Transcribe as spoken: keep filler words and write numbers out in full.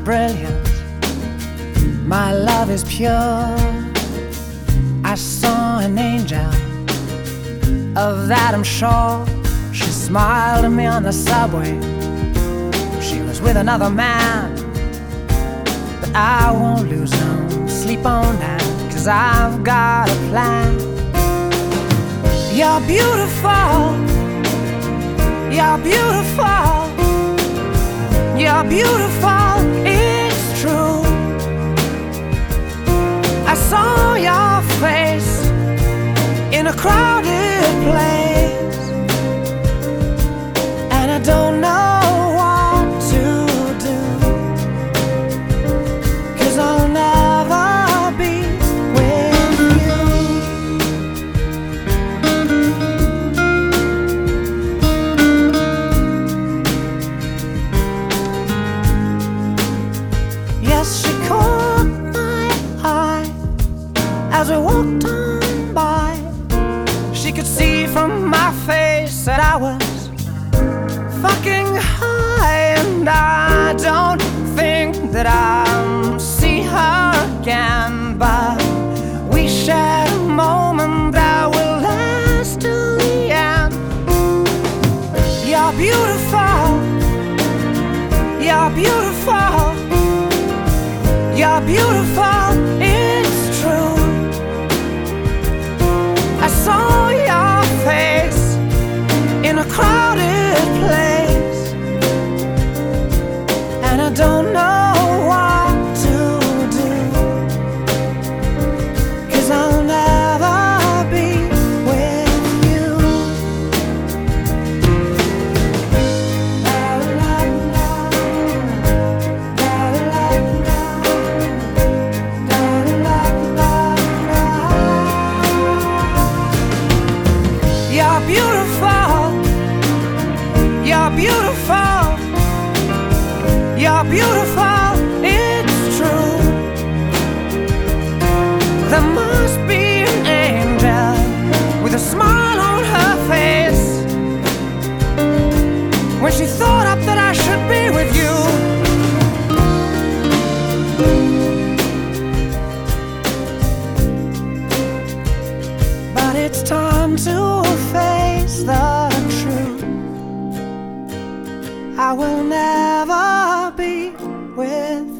brilliant, my love is pure. I saw an angel, of that I'm sure. She smiled at me on the subway. She was with another man, but I won't lose no sleep on that, 'cause I've got a plan. You're beautiful, you're beautiful, you're beautiful, it's true. I saw your face in a crowded place, and I don't know what to do, 'cause I'll never be with you. Yes, she caught my eye as we walked on by. She could see from my face that I was fucking high, and I don't think that I'll see her again, but we shared a moment that will last till the end. You're beautiful, you're beautiful, you're beautiful, it's true. I saw your face in a crowded place, and I don't know what to do, 'cause I'll never be with you. La, la, la, la, la, la, la, la, la, la. You're beautiful, you're beautiful, you're beautiful, it's true. There must be an angel with a smile on her face when she thought up that I should be with you. But it's time to face the truth. I will never be with